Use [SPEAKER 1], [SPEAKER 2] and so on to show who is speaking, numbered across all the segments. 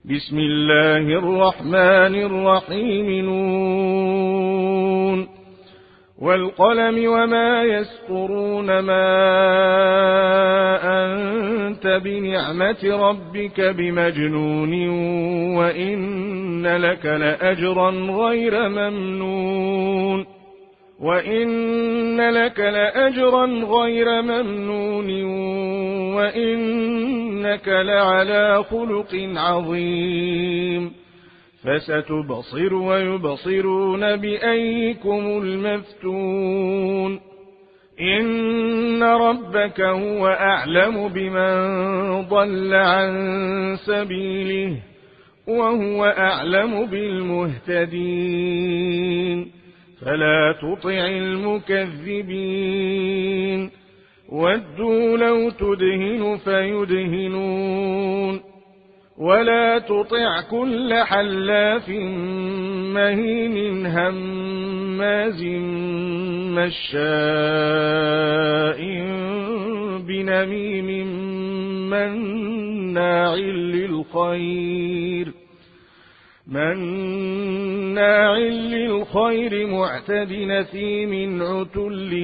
[SPEAKER 1] بسم الله الرحمن الرحيم نون والقلم وما يسطرون ما أنت بنعمة ربك بمجنون وإن لك لأجرا غير ممنون وإنك لعلى خلق عظيم فستبصر ويبصرون بأيكم المفتون إن ربك هو أعلم بمن ضل عن سبيله وهو أعلم بالمهتدين فلا تطع المكذبين ودوا لو تدهن فيدهنون ولا تطع كل حلاف مهين هماز مشاء بنميم مناع للخير معتد نثيم عتل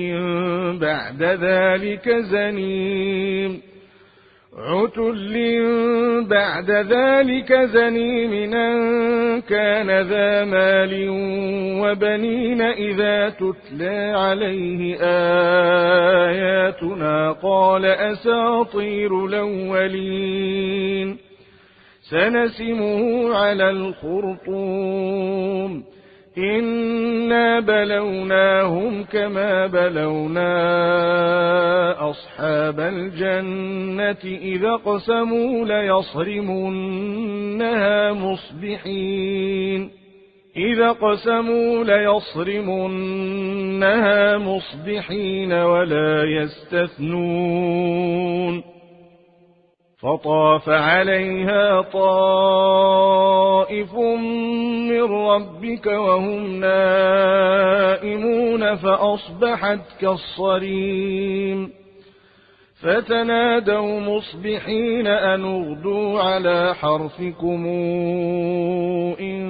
[SPEAKER 1] بعد ذلك زنيم أن كان ذا مال وبنين إذا تتلى عليه آياتنا قال أساطير الأولين سنسمه على الخرطوم إنا بلوناهم كما بلونا أصحاب الجنة إذا اقسموا ليصرمنها مصبحين ولا يستثنون فطاف عليها طائف من ربك وهم نائمون فأصبحت كالصريم فتنادوا مصبحين أن اغدوا على حرثكم إن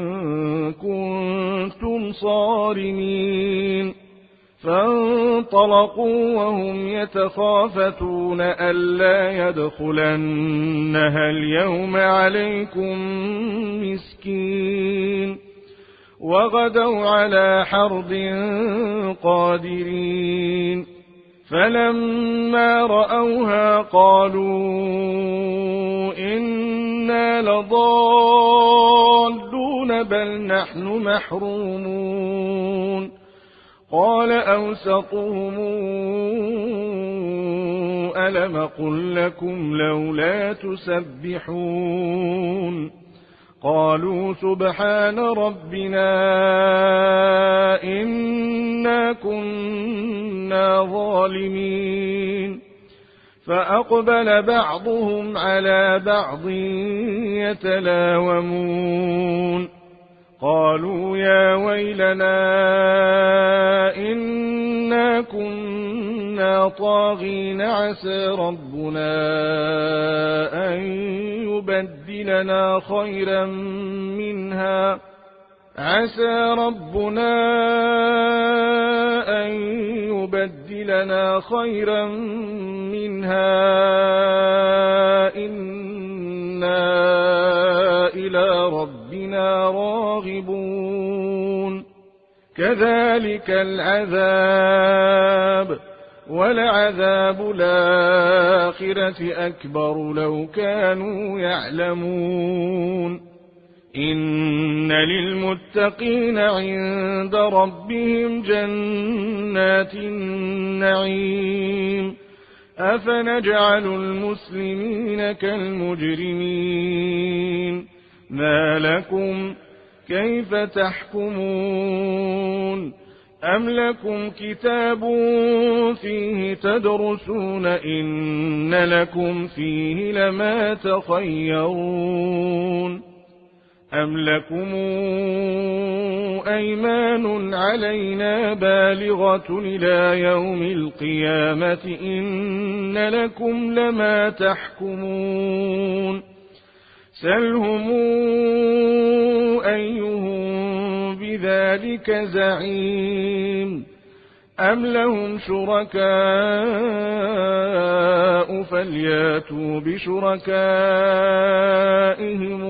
[SPEAKER 1] كنتم صارمين فانطلقوا وهم يتخافتون ألا يدخلنها اليوم عليكم مسكين وغدوا على حرد قادرين فلما رأوها قالوا إنا لضالون بل نحن محرومون قال أوسطهم ألم قل لكم لولا تسبحون قالوا سبحان ربنا إنا كنا ظالمين فأقبل بعضهم على بعض يتلاومون قالوا يا ويلنا إنا كنا طاغين عسى ربنا أن يبدلنا خيرا منها إنا إلى ربنا راغبون كذلك العذاب ولعذاب الآخرة أكبر لو كانوا يعلمون إن للمتقين عند ربهم جنات النعيم أفنجعل المسلمين كالمجرمين ما لكم كيف تحكمون أم لكم كتاب فيه تدرسون إن لكم فيه لما تخيرون أم لكم أيمان علينا بالغة إلى يوم القيامة إن لكم لما تحكمون سلهم أيهم بذلك زعيم أم لهم شركاء فلياتوا بشركائهم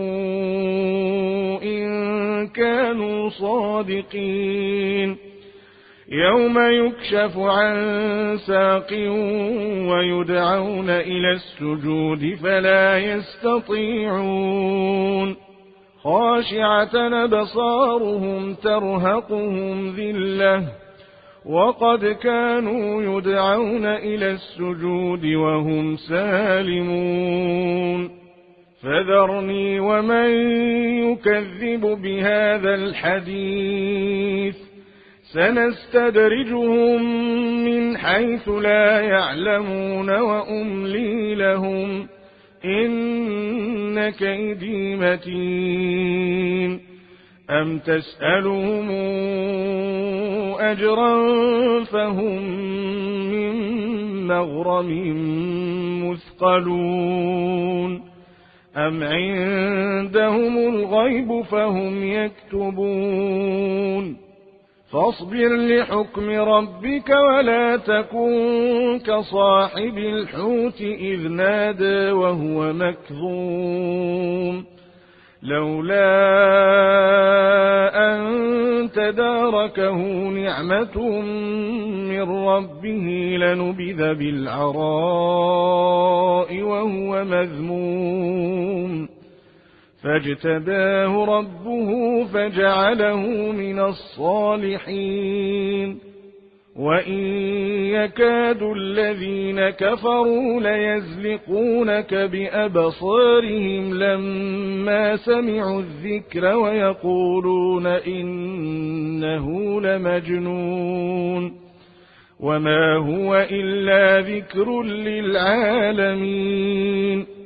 [SPEAKER 1] إن كانوا صادقين يوم يكشف عن ساق ويدعون إلى السجود فلا يستطيعون خاشعة أبصارهم ترهقهم ذلة وقد كانوا يدعون إلى السجود وهم سالمون فذرني ومن يكذب بهذا الحديث سنستدرجهم من حيث لا يعلمون وأملي لهم إن كيدي متين أم تسألهم أجرا فهم من مغرم مثقلون أم عندهم الغيب فهم يكتبون فاصبر لحكم ربك ولا تكن كصاحب الحوت إذ نادى وهو مكظوم لولا أن تداركه نعمة من ربه لنبذ بالعراء وهو مذموم فاجتباه ربه فجعله من الصالحين وإن يكاد الذين كفروا ليزلقونك بأبصارهم لما سمعوا الذكر ويقولون إنه لمجنون وما هو إلا ذكر للعالمين